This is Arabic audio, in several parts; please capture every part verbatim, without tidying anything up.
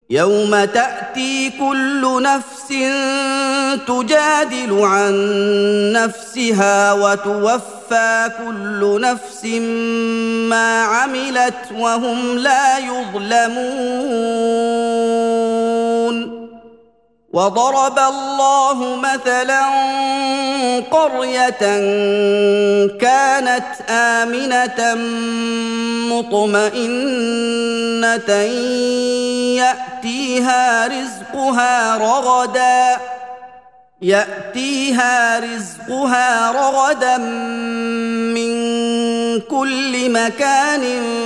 يوم تأتي كل نفس تجادل عن نفسها وتوفى كل نفس ما عملت وهم لا يظلمون. وضرب الله مثلا قرية كانت آمنة مطمئنة يأتيها رزقها رغدا يأتيها رزقها رغدا من كل مكان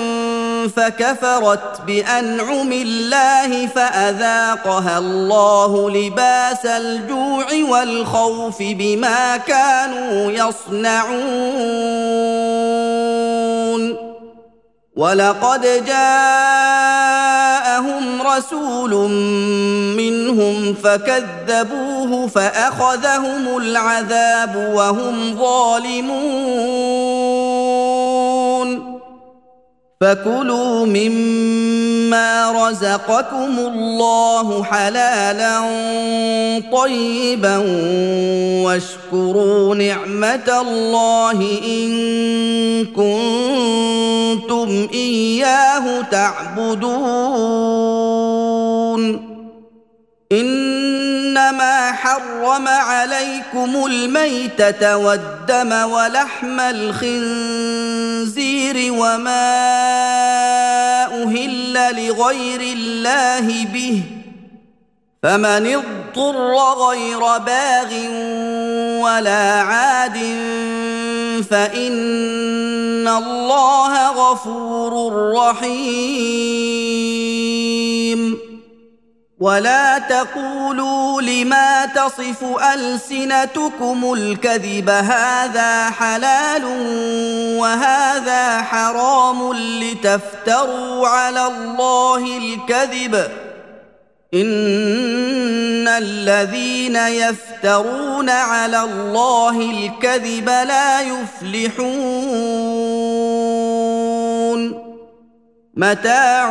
فكفرت بأنعم الله فأذاقها الله لباس الجوع والخوف بما كانوا يصنعون. ولقد جاءهم رسول منهم فكذبوه فأخذهم العذاب وهم ظالمون. فكلوا مما رزقكم الله حلالا طيبا واشكروا نعمة الله إن كنتم إياه تعبدون. إنما حرم عليكم الميتة والدم ولحم الخنزير وما أهل لغير الله به فمن اضطر غير باغ ولا عاد فإن الله غفور رحيم. ولا تقولوا لما تصف ألسنتكم الكذب هذا حلال وهذا حرام لتفتروا على الله الكذب إن الذين يفترون على الله الكذب لا يفلحون. متاع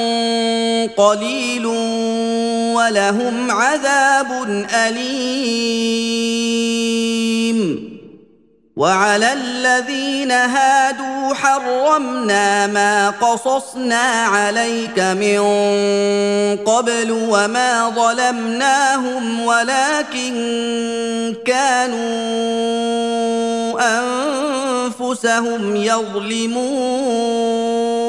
قليل ولهم عذاب أليم. وعلى الذين هادوا حرمنا ما قصصنا عليك من قبل وما ظلمناهم ولكن كانوا أنفسهم يظلمون.